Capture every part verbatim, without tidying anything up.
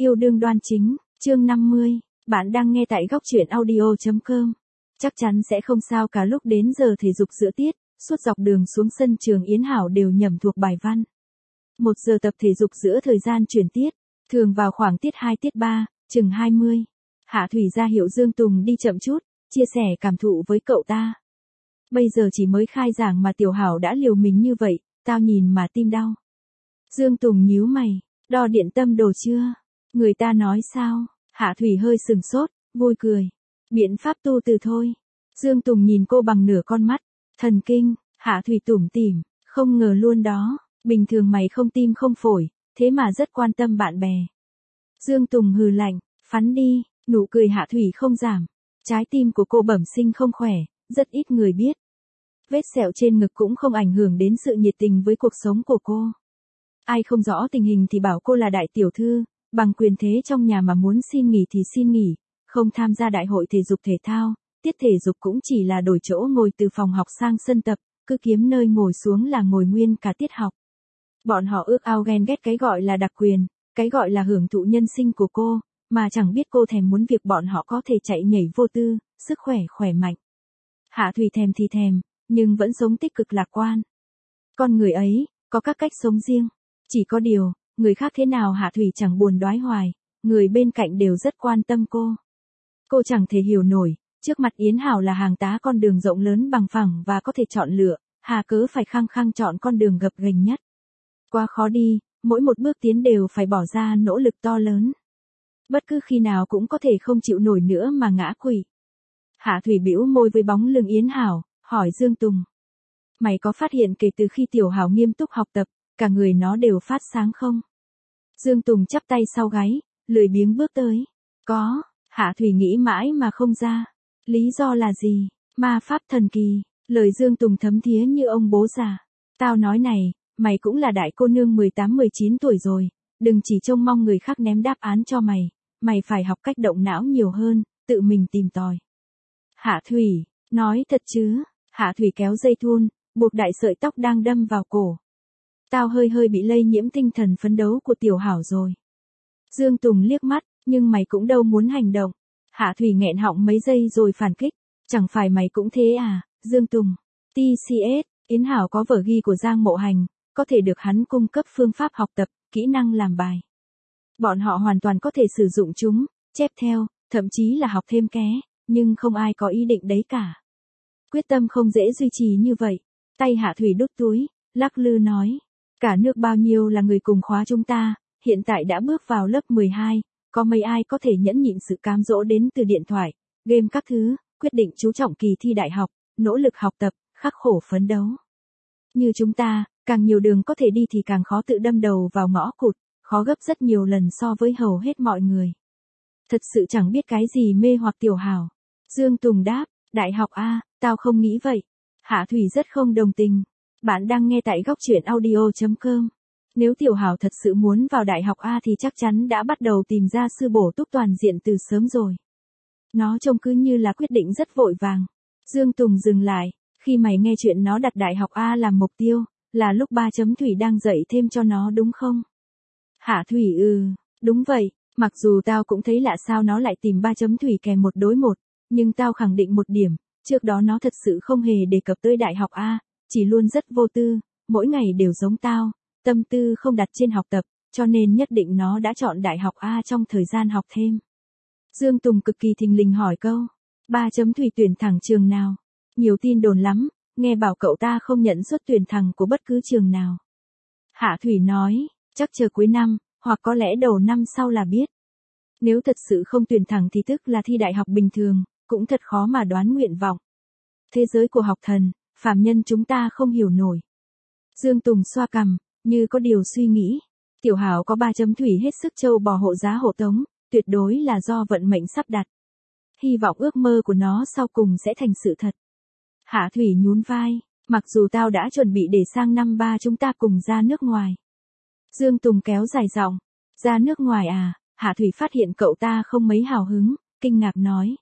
Yêu đương đoan chính, chương năm mươi, bạn đang nghe tại góc truyện audio chấm com. Chắc chắn sẽ không sao cả lúc đến giờ thể dục giữa tiết, suốt dọc đường xuống sân trường Yến Hảo đều nhẩm thuộc bài văn. Một giờ tập thể dục giữa thời gian chuyển tiết, thường vào khoảng tiết hai tiết ba, chừng hai mươi. Hạ Thủy ra hiệu Dương Tùng đi chậm chút, chia sẻ cảm thụ với cậu ta. Bây giờ chỉ mới khai giảng mà Tiểu Hảo đã liều mình như vậy, tao nhìn mà tim đau. Dương Tùng nhíu mày, đo điện tâm đồ chưa? Người ta nói sao? Hạ Thủy hơi sừng sốt, vui cười. Biện pháp tu từ thôi. Dương Tùng nhìn cô bằng nửa con mắt. Thần kinh, Hạ Thủy tủm tỉm, không ngờ luôn đó. Bình thường mày không tim không phổi, thế mà rất quan tâm bạn bè. Dương Tùng hừ lạnh, phắn đi, nụ cười Hạ Thủy không giảm. Trái tim của cô bẩm sinh không khỏe, rất ít người biết. Vết sẹo trên ngực cũng không ảnh hưởng đến sự nhiệt tình với cuộc sống của cô. Ai không rõ tình hình thì bảo cô là đại tiểu thư, bằng quyền thế trong nhà mà muốn xin nghỉ thì xin nghỉ, không tham gia đại hội thể dục thể thao, tiết thể dục cũng chỉ là đổi chỗ ngồi từ phòng học sang sân tập, cứ kiếm nơi ngồi xuống là ngồi nguyên cả tiết học. Bọn họ ước ao ghen ghét cái gọi là đặc quyền, cái gọi là hưởng thụ nhân sinh của cô, mà chẳng biết cô thèm muốn việc bọn họ có thể chạy nhảy vô tư, sức khỏe khỏe mạnh. Hạ Thủy thèm thì thèm, nhưng vẫn sống tích cực lạc quan. Con người ấy, có các cách sống riêng. Chỉ có điều, người khác thế nào Hạ Thủy chẳng buồn đoái hoài, người bên cạnh đều rất quan tâm cô. Cô chẳng thể hiểu nổi, trước mặt Yến Hảo là hàng tá con đường rộng lớn bằng phẳng và có thể chọn lựa, hà cớ phải khăng khăng chọn con đường gập ghềnh nhất. Quá khó đi, mỗi một bước tiến đều phải bỏ ra nỗ lực to lớn. Bất cứ khi nào cũng có thể không chịu nổi nữa mà ngã quỵ. Hạ Thủy bĩu môi với bóng lưng Yến Hảo, hỏi Dương Tùng. Mày có phát hiện kể từ khi Tiểu Hảo nghiêm túc học tập, cả người nó đều phát sáng không? Dương Tùng chắp tay sau gáy, lười biếng bước tới. Có, Hạ Thủy nghĩ mãi mà không ra. Lý do là gì? Ma pháp thần kỳ. Lời Dương Tùng thấm thía như ông bố già. Tao nói này, mày cũng là đại cô nương mười tám mười chín tuổi rồi. Đừng chỉ trông mong người khác ném đáp án cho mày. Mày phải học cách động não nhiều hơn, tự mình tìm tòi. Hạ Thủy, nói thật chứ? Hạ Thủy kéo dây thun, buộc đại sợi tóc đang đâm vào cổ. Tao hơi hơi bị lây nhiễm tinh thần phấn đấu của Tiểu Hảo rồi. Dương Tùng liếc mắt, nhưng mày cũng đâu muốn hành động. Hạ Thủy nghẹn họng mấy giây rồi phản kích. Chẳng phải mày cũng thế à, Dương Tùng. tê xê ét, Yến Hảo có vở ghi của Giang Mộ Hành, có thể được hắn cung cấp phương pháp học tập, kỹ năng làm bài. Bọn họ hoàn toàn có thể sử dụng chúng, chép theo, thậm chí là học thêm ké, nhưng không ai có ý định đấy cả. Quyết tâm không dễ duy trì như vậy. Tay Hạ Thủy đút túi, lắc lư nói. Cả nước bao nhiêu là người cùng khóa chúng ta, hiện tại đã bước vào lớp mười hai, có mấy ai có thể nhẫn nhịn sự cám dỗ đến từ điện thoại, game các thứ, quyết định chú trọng kỳ thi đại học, nỗ lực học tập, khắc khổ phấn đấu. Như chúng ta, càng nhiều đường có thể đi thì càng khó tự đâm đầu vào ngõ cụt, khó gấp rất nhiều lần so với hầu hết mọi người. Thật sự chẳng biết cái gì mê hoặc Tiểu Hảo. Dương Tùng đáp, đại học A, tao không nghĩ vậy. Hạ Thủy rất không đồng tình. Bạn đang nghe tại góc truyện audio chấm com. Nếu Tiểu Hảo thật sự muốn vào đại học A thì chắc chắn đã bắt đầu tìm ra sư bổ túc toàn diện từ sớm rồi. Nó trông cứ như là quyết định rất vội vàng. Dương Tùng dừng lại, khi mày nghe chuyện nó đặt đại học A làm mục tiêu, là lúc ba chấm Thủy đang dạy thêm cho nó đúng không? Hạ Thủy ừ, đúng vậy, mặc dù tao cũng thấy lạ sao nó lại tìm ba chấm Thủy kèm một đối một, nhưng tao khẳng định một điểm, trước đó nó thật sự không hề đề cập tới đại học A. Chỉ luôn rất vô tư, mỗi ngày đều giống tao, tâm tư không đặt trên học tập, cho nên nhất định nó đã chọn đại học A trong thời gian học thêm. Dương Tùng cực kỳ thình lình hỏi câu, ba chấm Thủy tuyển thẳng trường nào? Nhiều tin đồn lắm, nghe bảo cậu ta không nhận suất tuyển thẳng của bất cứ trường nào. Hạ Thủy nói, chắc chờ cuối năm, hoặc có lẽ đầu năm sau là biết. Nếu thật sự không tuyển thẳng thì tức là thi đại học bình thường, cũng thật khó mà đoán nguyện vọng. Thế giới của học thần, phàm nhân chúng ta không hiểu nổi. Dương Tùng xoa cằm, như có điều suy nghĩ. Tiểu Hảo có ba chấm Thủy hết sức trâu bò hộ giá hộ tống, tuyệt đối là do vận mệnh sắp đặt. Hy vọng ước mơ của nó sau cùng sẽ thành sự thật. Hạ Thủy nhún vai, mặc dù tao đã chuẩn bị để sang năm ba chúng ta cùng ra nước ngoài. Dương Tùng kéo dài giọng, ra nước ngoài à? Hạ Thủy phát hiện cậu ta không mấy hào hứng, kinh ngạc nói.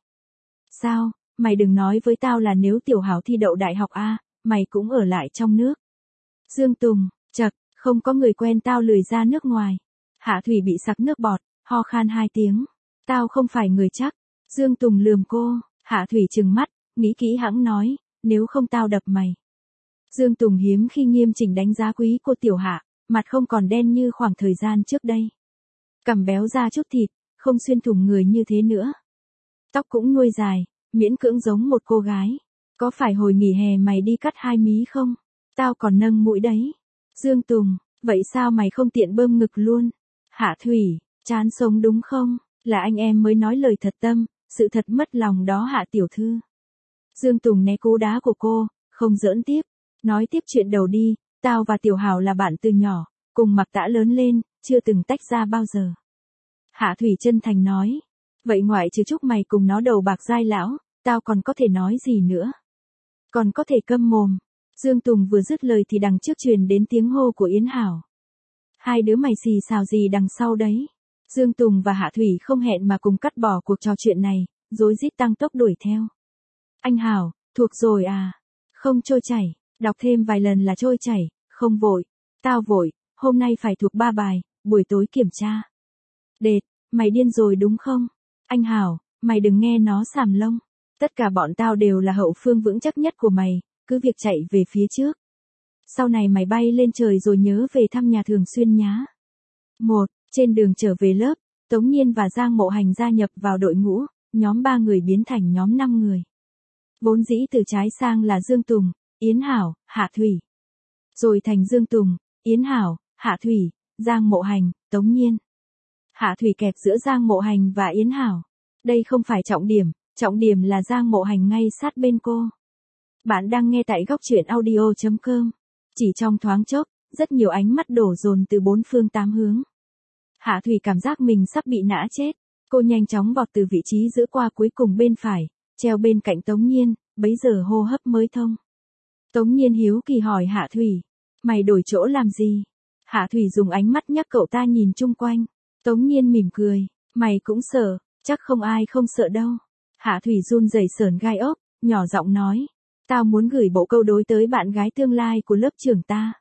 Sao? Mày đừng nói với tao là nếu Tiểu Hảo thi đậu đại học A, mày cũng ở lại trong nước. Dương Tùng, chậc, không có người quen tao lười ra nước ngoài. Hạ Thủy bị sặc nước bọt, Ho khan hai tiếng. Tao không phải người chắc. Dương Tùng lườm cô. Hạ Thủy trừng mắt, nghĩ kỹ hãng nói, nếu không tao đập mày. Dương Tùng hiếm khi nghiêm chỉnh đánh giá quý cô Tiểu Hạ, mặt không còn đen như khoảng thời gian trước đây. Cằm béo ra chút thịt, không xuyên thủng người như thế nữa. Tóc cũng nuôi dài, miễn cưỡng giống một cô gái. Có phải hồi nghỉ hè mày đi cắt hai mí không? Tao còn nâng mũi đấy. Dương Tùng, vậy sao mày không tiện bơm ngực luôn? Hạ Thủy, chán sống đúng không? Là anh em mới nói lời thật tâm, sự thật mất lòng đó Hạ tiểu thư. Dương Tùng né cú đá của cô, không giỡn tiếp. Nói tiếp chuyện đầu đi, tao và Tiểu Hảo là bạn từ nhỏ, cùng mặc tã lớn lên, chưa từng tách ra bao giờ. Hạ Thủy chân thành nói. Vậy ngoại trừ chúc mày cùng nó đầu bạc dai lão, tao còn có thể nói gì nữa? Còn có thể câm mồm. Dương Tùng vừa dứt lời thì đằng trước truyền đến tiếng hô của Yến Hảo. Hai đứa mày xì xào gì đằng sau đấy? Dương Tùng và Hạ Thủy không hẹn mà cùng cắt bỏ cuộc trò chuyện này, rối rít tăng tốc đuổi theo. Anh Hảo, thuộc rồi à? Không trôi chảy, đọc thêm vài lần là trôi chảy, không vội. Tao vội, hôm nay phải thuộc ba bài, buổi tối kiểm tra. Đệt, mày điên rồi đúng không? Anh Hảo, mày đừng nghe nó xàm lông. Tất cả bọn tao đều là hậu phương vững chắc nhất của mày, cứ việc chạy về phía trước. Sau này mày bay lên trời rồi nhớ về thăm nhà thường xuyên nhá. Một, trên đường trở về lớp, Tống Nhiên và Giang Mộ Hành gia nhập vào đội ngũ, nhóm ba người biến thành nhóm năm người. Vốn dĩ từ trái sang là Dương Tùng, Yến Hảo, Hạ Thủy. Rồi thành Dương Tùng, Yến Hảo, Hạ Thủy, Giang Mộ Hành, Tống Nhiên. Hạ Thủy kẹp giữa Giang Mộ Hành và Yến Hảo. Đây không phải trọng điểm, trọng điểm là Giang Mộ Hành ngay sát bên cô. Bạn đang nghe tại góc truyện audio chấm com. Chỉ trong thoáng chốc, rất nhiều ánh mắt đổ dồn từ bốn phương tám hướng. Hạ Thủy cảm giác mình sắp bị nã chết. Cô nhanh chóng vọt từ vị trí giữa qua cuối cùng bên phải, treo bên cạnh Tống Nhiên, bấy giờ hô hấp mới thông. Tống Nhiên hiếu kỳ hỏi Hạ Thủy, mày đổi chỗ làm gì? Hạ Thủy dùng ánh mắt nhắc cậu ta nhìn chung quanh. Tống Nhiên mỉm cười, mày cũng sợ, chắc không ai không sợ đâu. Hạ Thủy run rẩy sởn gai ốc, nhỏ giọng nói, tao muốn gửi bộ câu đối tới bạn gái tương lai của lớp trưởng ta.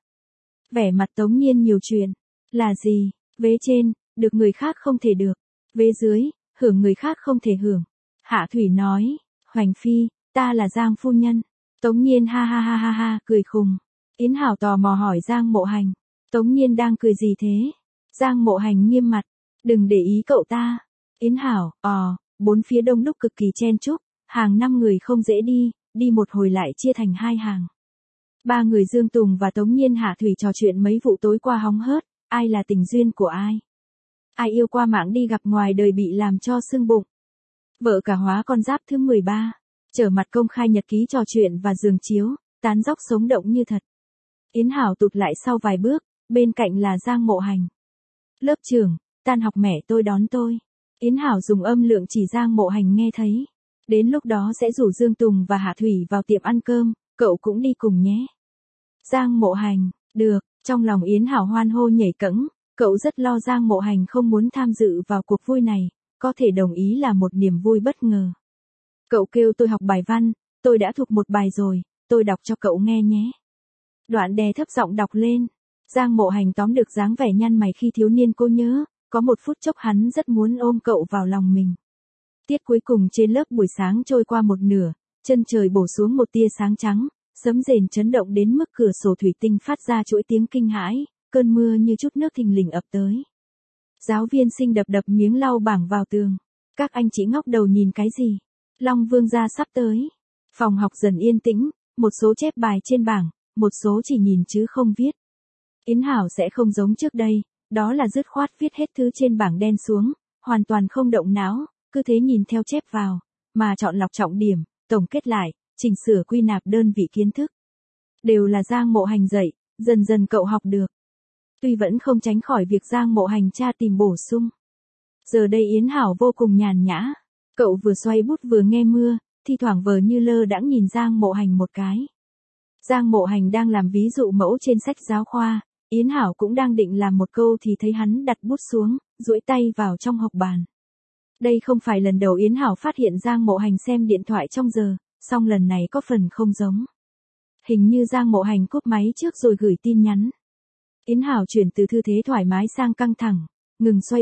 Vẻ mặt Tống Nhiên nhiều chuyện, là gì? Vế trên, được người khác không thể được. Vế dưới, hưởng người khác không thể hưởng. Hạ Thủy nói, Hoành Phi, ta là Giang phu nhân. Tống Nhiên ha ha ha ha ha, cười khùng. Yến Hảo tò mò hỏi Giang Mộ Hành, Tống Nhiên đang cười gì thế? Giang Mộ Hành nghiêm mặt, đừng để ý cậu ta. Yến Hảo, ờ, bốn phía đông đúc cực kỳ chen chúc, hàng năm người không dễ đi, đi một hồi lại chia thành hai hàng. Ba người Dương Tùng và Tống Nhiên Hạ Thủy trò chuyện mấy vụ tối qua hóng hớt, ai là tình duyên của ai. Ai yêu qua mạng đi gặp ngoài đời bị làm cho sưng bụng. Vợ cả hóa con giáp thứ mười ba, trở mặt công khai nhật ký trò chuyện và giường chiếu, tán dóc sống động như thật. Yến Hảo tụt lại sau vài bước, bên cạnh là Giang Mộ Hành. Lớp trưởng, tan học mẹ tôi đón tôi. Yến Hảo dùng âm lượng chỉ Giang Mộ Hành nghe thấy. Đến lúc đó sẽ rủ Dương Tùng và Hạ Thủy vào tiệm ăn cơm, cậu cũng đi cùng nhé. Giang Mộ Hành, được, trong lòng Yến Hảo hoan hô nhảy cẫng, cậu rất lo Giang Mộ Hành không muốn tham dự vào cuộc vui này, có thể đồng ý là một niềm vui bất ngờ. Cậu kêu tôi học bài văn, tôi đã thuộc một bài rồi, tôi đọc cho cậu nghe nhé. Đoạn đè thấp giọng đọc lên. Giang Mộ Hành tóm được dáng vẻ nhăn mày khi thiếu niên cô nhớ, có một phút chốc hắn rất muốn ôm cậu vào lòng mình. Tiết cuối cùng trên lớp buổi sáng trôi qua một nửa, chân trời bổ xuống một tia sáng trắng, sấm rền chấn động đến mức cửa sổ thủy tinh phát ra chuỗi tiếng kinh hãi, cơn mưa như chút nước thình lình ập tới. Giáo viên sinh đập đập miếng lau bảng vào tường. Các anh chị ngóc đầu nhìn cái gì? Long Vương gia sắp tới. Phòng học dần yên tĩnh, một số chép bài trên bảng, một số chỉ nhìn chứ không viết. Yến Hảo sẽ không giống trước đây, đó là dứt khoát viết hết thứ trên bảng đen xuống, hoàn toàn không động não, cứ thế nhìn theo chép vào, mà chọn lọc trọng điểm, tổng kết lại, chỉnh sửa quy nạp đơn vị kiến thức. Đều là Giang Mộ Hành dạy, dần dần cậu học được. Tuy vẫn không tránh khỏi việc Giang Mộ Hành tra tìm bổ sung. Giờ đây Yến Hảo vô cùng nhàn nhã, cậu vừa xoay bút vừa nghe mưa, thi thoảng vờ như lơ đãng nhìn Giang Mộ Hành một cái. Giang Mộ Hành đang làm ví dụ mẫu trên sách giáo khoa, Yến Hảo cũng đang định làm một câu thì thấy hắn đặt bút xuống, duỗi tay vào trong hộc bàn. Đây không phải lần đầu Yến Hảo phát hiện Giang Mộ Hành xem điện thoại trong giờ, song lần này có phần không giống. Hình như Giang Mộ Hành cúp máy trước rồi gửi tin nhắn. Yến Hảo chuyển từ tư thế thoải mái sang căng thẳng, ngừng xoay bút,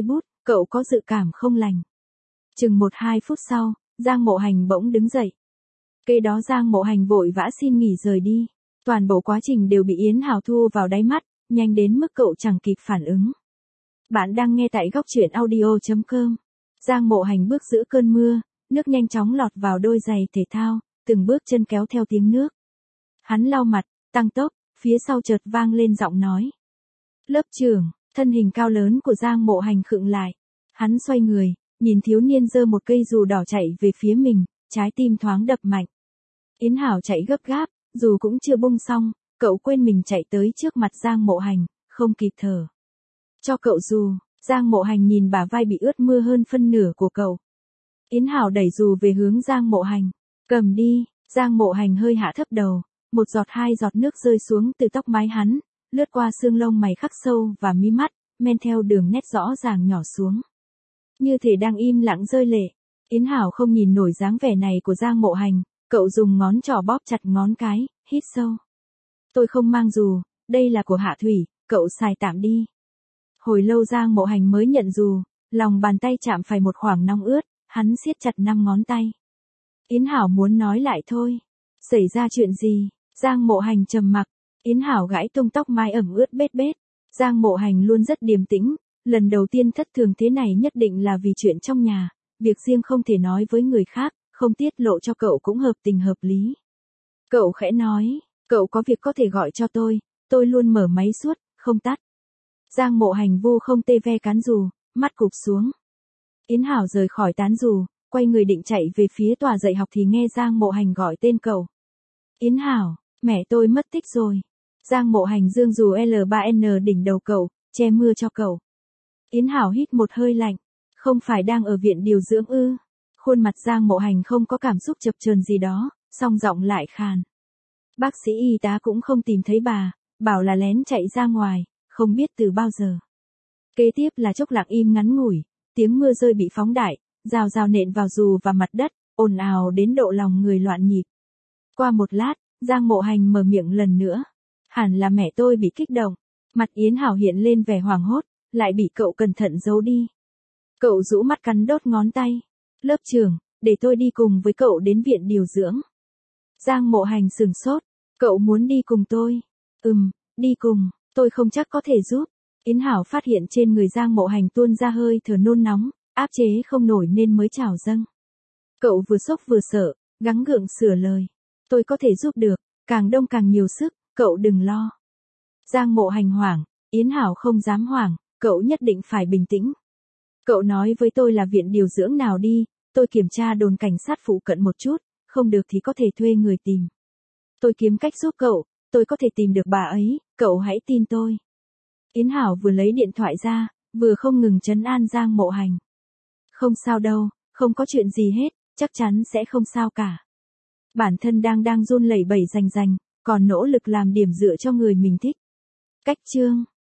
cậu có dự cảm không lành. Chừng một hai phút sau, Giang Mộ Hành bỗng đứng dậy. Kế đó Giang Mộ Hành vội vã xin nghỉ rời đi. Toàn bộ quá trình đều bị Yến Hảo thu vào đáy mắt, nhanh đến mức cậu chẳng kịp phản ứng. Bạn đang nghe tại góc truyện audio chấm com. Giang Mộ Hành bước giữa cơn mưa, nước nhanh chóng lọt vào đôi giày thể thao, từng bước chân kéo theo tiếng nước. Hắn lau mặt, tăng tốc, phía sau chợt vang lên giọng nói. Lớp trưởng, thân hình cao lớn của Giang Mộ Hành khựng lại. Hắn xoay người, nhìn thiếu niên giơ một cây dù đỏ chạy về phía mình, trái tim thoáng đập mạnh. Yến Hảo chạy gấp gáp, dù cũng chưa bung xong, cậu quên mình chạy tới trước mặt Giang Mộ Hành, không kịp thở. Cho cậu dù, Giang Mộ Hành nhìn bả vai bị ướt mưa hơn phân nửa của cậu. Yến Hảo đẩy dù về hướng Giang Mộ Hành, cầm đi, Giang Mộ Hành hơi hạ thấp đầu, một giọt hai giọt nước rơi xuống từ tóc mái hắn, lướt qua xương lông mày khắc sâu và mí mắt, men theo đường nét rõ ràng nhỏ xuống. Như thể đang im lặng rơi lệ, Yến Hảo không nhìn nổi dáng vẻ này của Giang Mộ Hành, cậu dùng ngón trỏ bóp chặt ngón cái, hít sâu. Tôi không mang dù, đây là của Hạ Thủy, cậu xài tạm đi. Hồi lâu Giang Mộ Hành mới nhận dù, lòng bàn tay chạm phải một khoảng nóng ướt, hắn siết chặt năm ngón tay. Yến Hảo muốn nói lại thôi. Xảy ra chuyện gì? Giang Mộ Hành trầm mặc. Yến Hảo gãi tung tóc mai ẩm ướt bết bết. Giang Mộ Hành luôn rất điềm tĩnh, lần đầu tiên thất thường thế này nhất định là vì chuyện trong nhà, việc riêng không thể nói với người khác, không tiết lộ cho cậu cũng hợp tình hợp lý. Cậu khẽ nói, cậu có việc có thể gọi cho tôi, tôi luôn mở máy suốt, không tắt. Giang Mộ Hành vu không tê ve cán dù, mắt cụp xuống. Yến Hảo rời khỏi tán dù, quay người định chạy về phía tòa dạy học thì nghe Giang Mộ Hành gọi tên cậu. Yến Hảo, mẹ tôi mất tích rồi. Giang Mộ Hành giương dù L ba N đỉnh đầu cậu, che mưa cho cậu. Yến Hảo hít một hơi lạnh, không phải đang ở viện điều dưỡng ư? Khuôn mặt Giang Mộ Hành không có cảm xúc chập chờn gì đó, song giọng lại khàn. Bác sĩ y tá cũng không tìm thấy bà, bảo là lén chạy ra ngoài, không biết từ bao giờ. Kế tiếp là chốc lặng im ngắn ngủi, tiếng mưa rơi bị phóng đại, rào rào nện vào dù và mặt đất, ồn ào đến độ lòng người loạn nhịp. Qua một lát, Giang Mộ Hành mở miệng lần nữa. Hẳn là mẹ tôi bị kích động. Mặt Yến Hảo hiện lên vẻ hoảng hốt, lại bị cậu cẩn thận giấu đi. Cậu rũ mắt cắn đốt ngón tay. Lớp trưởng, để tôi đi cùng với cậu đến viện điều dưỡng. Giang Mộ Hành sừng sốt. Cậu muốn đi cùng tôi? Ừm, đi cùng, tôi không chắc có thể giúp. Yến Hảo phát hiện trên người Giang Mộ Hành tuôn ra hơi thở nôn nóng, áp chế không nổi nên mới trào dâng. Cậu vừa sốc vừa sợ, gắng gượng sửa lời. Tôi có thể giúp được, càng đông càng nhiều sức, cậu đừng lo. Giang Mộ Hành hoảng, Yến Hảo không dám hoảng, cậu nhất định phải bình tĩnh. Cậu nói với tôi là viện điều dưỡng nào đi, tôi kiểm tra đồn cảnh sát phụ cận một chút, không được thì có thể thuê người tìm. Tôi kiếm cách giúp cậu, tôi có thể tìm được bà ấy, cậu hãy tin tôi. Yến Hảo vừa lấy điện thoại ra, vừa không ngừng trấn an Giang Mộ Hành. Không sao đâu, không có chuyện gì hết, chắc chắn sẽ không sao cả. Bản thân đang đang run lẩy bẩy rành rành, còn nỗ lực làm điểm dựa cho người mình thích. Cách chương